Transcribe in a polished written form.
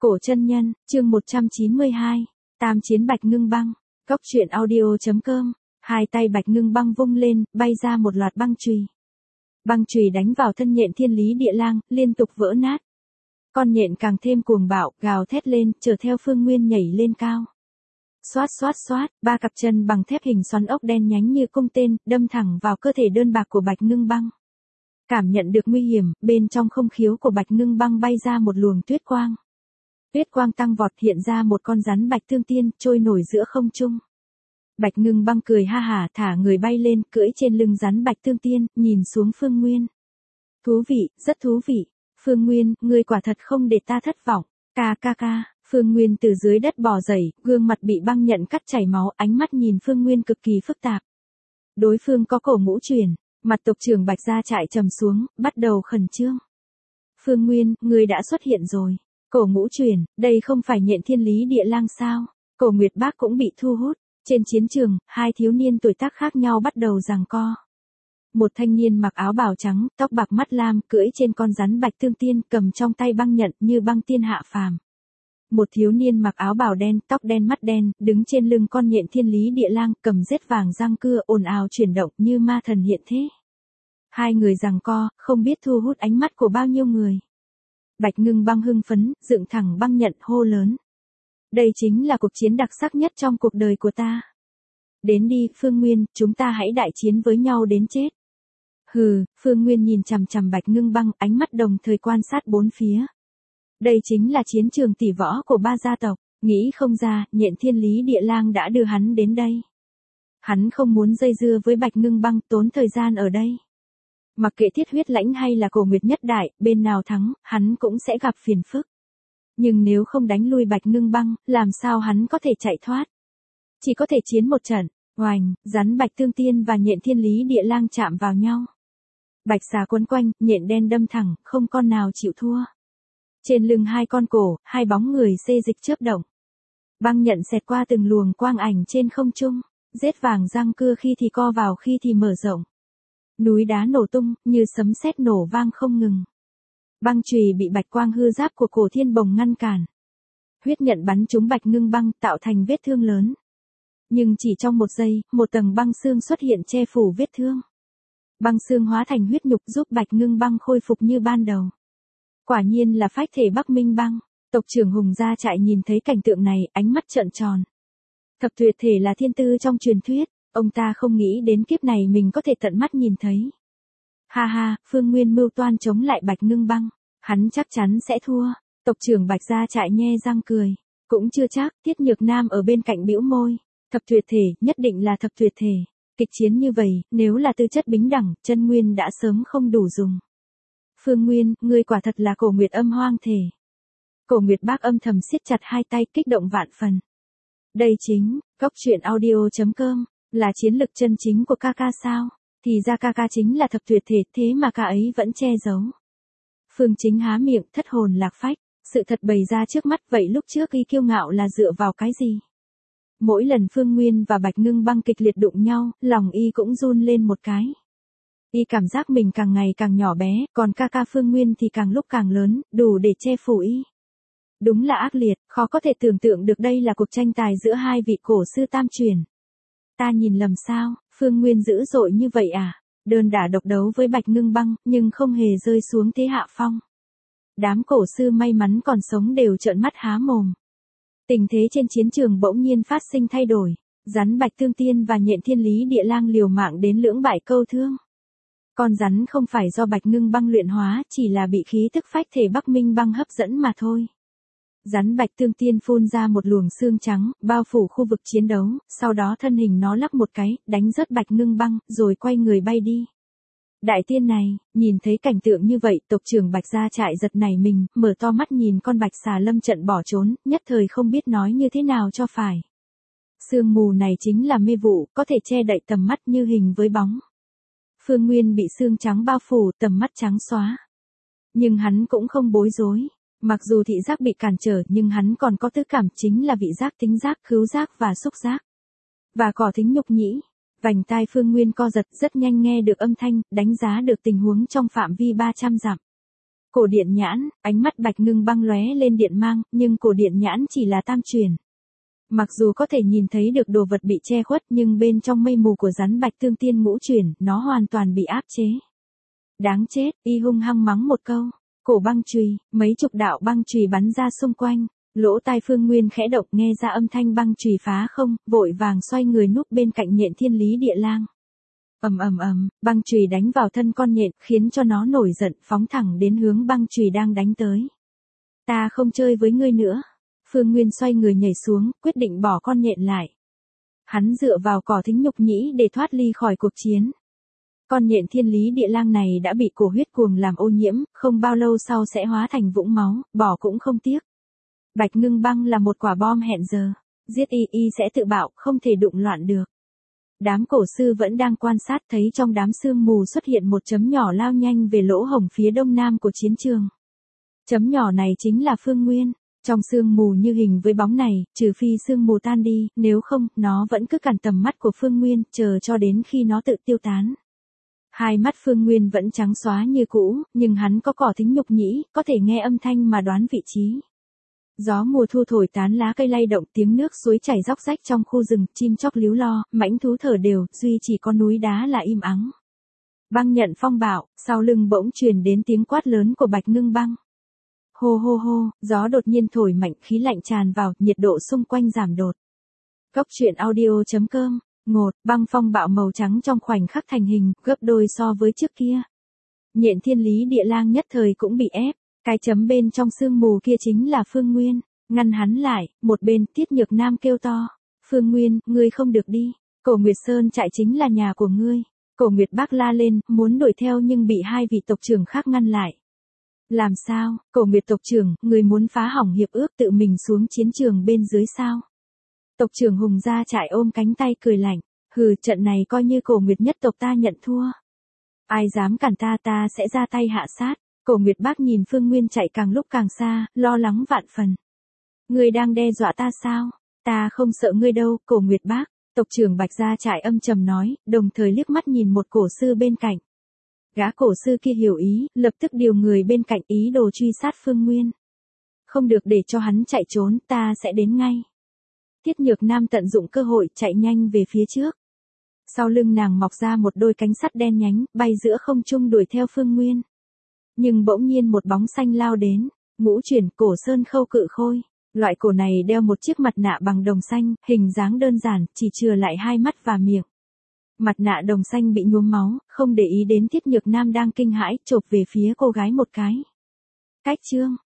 Cổ chân nhân, chương 192, Tam chiến Bạch Ngưng Băng, Cốc truyện audio.com, hai tay Bạch Ngưng Băng vung lên, bay ra một loạt băng chùy. Băng chùy đánh vào thân nhện Thiên Lý Địa Lang, liên tục vỡ nát. Con nhện càng thêm cuồng bạo, gào thét lên, chở theo Phương Nguyên nhảy lên cao. Xoát xoát xoát, ba cặp chân bằng thép hình xoắn ốc đen nhánh như cung tên, đâm thẳng vào cơ thể đơn bạc của Bạch Ngưng Băng. Cảm nhận được nguy hiểm, bên trong không khiếu của Bạch Ngưng Băng bay ra một luồng tuyết quang. Tuyết quang tăng vọt hiện ra một con rắn bạch tương tiên, trôi nổi giữa không trung. Bạch Ngưng Băng cười ha hả thả người bay lên, cưỡi trên lưng rắn bạch tương tiên, nhìn xuống Phương Nguyên. Thú vị, rất thú vị. Phương Nguyên, ngươi quả thật không để ta thất vọng. Ca ca ca. Phương Nguyên từ dưới đất bò dậy, gương mặt bị băng nhận cắt chảy máu, ánh mắt nhìn Phương Nguyên cực kỳ phức tạp. Đối phương có cổ ngũ truyền, mặt tộc trưởng Bạch gia trại trầm xuống, bắt đầu khẩn trương. Phương Nguyên, ngươi đã xuất hiện rồi. Cổ ngũ truyền, đây không phải nhện Thiên Lý Địa Lang sao? Cổ Nguyệt Bác cũng bị thu hút. Trên chiến trường, hai thiếu niên tuổi tác khác nhau bắt đầu giằng co. Một thanh niên mặc áo bào trắng, tóc bạc mắt lam, cưỡi trên con rắn bạch tương tiên, cầm trong tay băng nhận như băng tiên hạ phàm. Một thiếu niên mặc áo bào đen, tóc đen mắt đen, đứng trên lưng con nhện Thiên Lý Địa Lang, cầm rết vàng răng cưa ồn ào chuyển động như ma thần hiện thế. Hai người giằng co, không biết thu hút ánh mắt của bao nhiêu người. Bạch Ngưng Băng hưng phấn, dựng thẳng băng nhận hô lớn. Đây chính là cuộc chiến đặc sắc nhất trong cuộc đời của ta. Đến đi, Phương Nguyên, chúng ta hãy đại chiến với nhau đến chết. Hừ, Phương Nguyên nhìn chằm chằm Bạch Ngưng Băng, ánh mắt đồng thời quan sát bốn phía. Đây chính là chiến trường tỷ võ của ba gia tộc, nghĩ không ra, nhện Thiên Lý Địa Lang đã đưa hắn đến đây. Hắn không muốn dây dưa với Bạch Ngưng Băng, tốn thời gian ở đây. Mặc kệ Thiết Huyết Lãnh hay là Cổ Nguyệt Nhất Đại, bên nào thắng, hắn cũng sẽ gặp phiền phức. Nhưng nếu không đánh lui Bạch Ngưng Băng, làm sao hắn có thể chạy thoát? Chỉ có thể chiến một trận. Oành, rắn bạch tương tiên và nhện Thiên Lý Địa Lang chạm vào nhau. Bạch xà quấn quanh, nhện đen đâm thẳng, không con nào chịu thua. Trên lưng hai con cổ, hai bóng người xê dịch chớp động. Băng nhận xẹt qua từng luồng quang ảnh trên không trung, rết vàng răng cưa khi thì co vào khi thì mở rộng. Núi đá nổ tung, như sấm sét nổ vang không ngừng. Băng chùy bị bạch quang hư giáp của Cổ Thiên Bồng ngăn cản. Huyết nhận bắn trúng Bạch Ngưng Băng, tạo thành vết thương lớn. Nhưng chỉ trong một giây, một tầng băng xương xuất hiện che phủ vết thương. Băng xương hóa thành huyết nhục giúp Bạch Ngưng Băng khôi phục như ban đầu. Quả nhiên là phách thể Bắc Minh Băng. Tộc trưởng Hùng gia trại nhìn thấy cảnh tượng này, ánh mắt trợn tròn. Thập tuyệt thể là thiên tư trong truyền thuyết, ông ta không nghĩ đến kiếp này mình có thể tận mắt nhìn thấy. Ha ha, Phương Nguyên mưu toan chống lại Bạch Ngưng Băng, hắn chắc chắn sẽ thua. Tộc trưởng Bạch gia trại nhe răng cười. Cũng chưa chắc, Tiết Nhược Nam ở bên cạnh bĩu môi. Thập tuyệt thể, nhất định là thập tuyệt thể. Kịch chiến như vậy, nếu là tư chất bính đẳng, chân nguyên đã sớm không đủ dùng. Phương Nguyên, ngươi quả thật là Cổ Nguyệt âm hoang thể. Cổ Nguyệt Bác âm thầm siết chặt hai tay, kích động vạn phần. Đây chính, Cốc truyện audio.com, là chiến lực chân chính của ca ca sao? Thì ra ca ca chính là thập tuyệt thể, thế mà ca ấy vẫn che giấu. Phương Chính há miệng, thất hồn lạc phách, sự thật bày ra trước mắt, vậy lúc trước y kiêu ngạo là dựa vào cái gì? Mỗi lần Phương Nguyên và Bạch Ngưng Băng kịch liệt đụng nhau, lòng y cũng run lên một cái. Y cảm giác mình càng ngày càng nhỏ bé, còn ca ca Phương Nguyên thì càng lúc càng lớn, đủ để che phủ y. Đúng là ác liệt, khó có thể tưởng tượng được đây là cuộc tranh tài giữa hai vị cổ sư tam truyền. Ta nhìn lầm sao, Phương Nguyên dữ dội như vậy à? Đơn đả độc đấu với Bạch Ngưng Băng, nhưng không hề rơi xuống thế hạ phong. Đám cổ sư may mắn còn sống đều trợn mắt há mồm. Tình thế trên chiến trường bỗng nhiên phát sinh thay đổi. Rắn bạch tương tiên và nhện Thiên Lý Địa Lang liều mạng đến lưỡng bại câu thương. Con rắn không phải do Bạch Ngưng Băng luyện hóa, chỉ là bị khí tức phách thể Bắc Minh Băng hấp dẫn mà thôi. Rắn bạch tương tiên phun ra một luồng xương trắng, bao phủ khu vực chiến đấu, sau đó thân hình nó lắc một cái, đánh rớt Bạch Ngưng Băng, rồi quay người bay đi. Đại tiên này, nhìn thấy cảnh tượng như vậy, tộc trưởng Bạch gia trại giật nảy mình, mở to mắt nhìn con bạch xà lâm trận bỏ trốn, nhất thời không biết nói như thế nào cho phải. Sương mù này chính là mê vụ, có thể che đậy tầm mắt như hình với bóng. Phương Nguyên bị sương trắng bao phủ, tầm mắt trắng xóa. Nhưng hắn cũng không bối rối. Mặc dù thị giác bị cản trở nhưng hắn còn có tứ cảm, chính là vị giác, tính giác, khứu giác và xúc giác. Và cỏ thính nhục nhĩ. Vành tai Phương Nguyên co giật, rất nhanh nghe được âm thanh, đánh giá được tình huống trong phạm vi 300 dặm. Cổ điện nhãn, ánh mắt Bạch Ngưng Băng lóe lên điện mang, nhưng cổ điện nhãn chỉ là tam truyền. Mặc dù có thể nhìn thấy được đồ vật bị che khuất nhưng bên trong mây mù của rắn Bạch Tương Tiên ngũ truyền, nó hoàn toàn bị áp chế. Đáng chết, y hung hăng mắng một câu. Cổ băng chùy, mấy chục đạo băng chùy bắn ra xung quanh. Lỗ tai Phương Nguyên khẽ động nghe ra âm thanh băng chùy phá không, vội vàng xoay người núp bên cạnh Nhện Thiên Lý Địa Lang. Ầm ầm ầm, băng chùy đánh vào thân con nhện, khiến cho nó nổi giận, phóng thẳng đến hướng băng chùy đang đánh tới. Ta không chơi với ngươi nữa. Phương Nguyên xoay người nhảy xuống, quyết định bỏ con nhện lại. Hắn dựa vào cỏ thính nhục nhĩ để thoát ly khỏi cuộc chiến. Con nhện Thiên Lý Địa Lang này đã bị cổ huyết cuồng làm ô nhiễm, không bao lâu sau sẽ hóa thành vũng máu, bỏ cũng không tiếc. Bạch Ngưng Băng là một quả bom hẹn giờ. Giết y sẽ tự bạo, không thể đụng loạn được. Đám cổ sư vẫn đang quan sát, thấy trong đám sương mù xuất hiện một chấm nhỏ lao nhanh về lỗ hổng phía đông nam của chiến trường. Chấm nhỏ này chính là Phương Nguyên. Trong sương mù như hình với bóng này, trừ phi sương mù tan đi, nếu không, nó vẫn cứ cản tầm mắt của Phương Nguyên, chờ cho đến khi nó tự tiêu tán. Hai mắt Phương Nguyên vẫn trắng xóa như cũ, nhưng hắn có cỏ thính nhục nhĩ, có thể nghe âm thanh mà đoán vị trí. Gió mùa thu thổi tán lá cây lay động, tiếng nước suối chảy róc rách trong khu rừng, chim chóc líu lo, mãnh thú thở đều, duy chỉ có núi đá là im ắng. Băng nhận phong bạo, sau lưng bỗng truyền đến tiếng quát lớn của Bạch Ngưng Băng. Hô hô hô, gió đột nhiên thổi mạnh, khí lạnh tràn vào, nhiệt độ xung quanh giảm đột. Cốc truyện audio.com, ngột, băng phong bạo màu trắng trong khoảnh khắc thành hình, gấp đôi so với trước kia. Nhện Thiên Lý Địa Lang nhất thời cũng bị ép. Cái chấm bên trong sương mù kia chính là Phương Nguyên, ngăn hắn lại, một bên Tiết Nhược Nam kêu to. Phương Nguyên, ngươi không được đi, Cổ Nguyệt Sơn trại chính là nhà của ngươi. Cổ Nguyệt Bác la lên, muốn đuổi theo nhưng bị hai vị tộc trưởng khác ngăn lại. Làm sao, Cổ Nguyệt tộc trưởng, ngươi muốn phá hỏng hiệp ước tự mình xuống chiến trường bên dưới sao? Tộc trưởng Hùng Gia Trại ôm cánh tay cười lạnh, hừ, trận này coi như Cổ Nguyệt nhất tộc ta nhận thua. Ai dám cản ta sẽ ra tay hạ sát. Cổ Nguyệt Bác nhìn Phương Nguyên chạy càng lúc càng xa, lo lắng vạn phần. Ngươi đang đe dọa ta sao? Ta không sợ ngươi đâu, Cổ Nguyệt Bác. Tộc trưởng Bạch Gia Trại âm trầm nói, đồng thời liếc mắt nhìn một cổ sư bên cạnh. Gã cổ sư kia hiểu ý, lập tức điều người bên cạnh ý đồ truy sát Phương Nguyên. Không được để cho hắn chạy trốn, ta sẽ đến ngay. Tiết Nhược Nam tận dụng cơ hội chạy nhanh về phía trước. Sau lưng nàng mọc ra một đôi cánh sắt đen nhánh, bay giữa không trung đuổi theo Phương Nguyên. Nhưng bỗng nhiên một bóng xanh lao đến, ngũ chuyển Cổ Sơn Khâu Cự Khôi. Loại cổ này đeo một chiếc mặt nạ bằng đồng xanh, hình dáng đơn giản, chỉ chừa lại hai mắt và miệng. Mặt nạ đồng xanh bị nhuốm máu, không để ý đến Tiết Nhược Nam đang kinh hãi, chộp về phía cô gái một cái. Cách chương,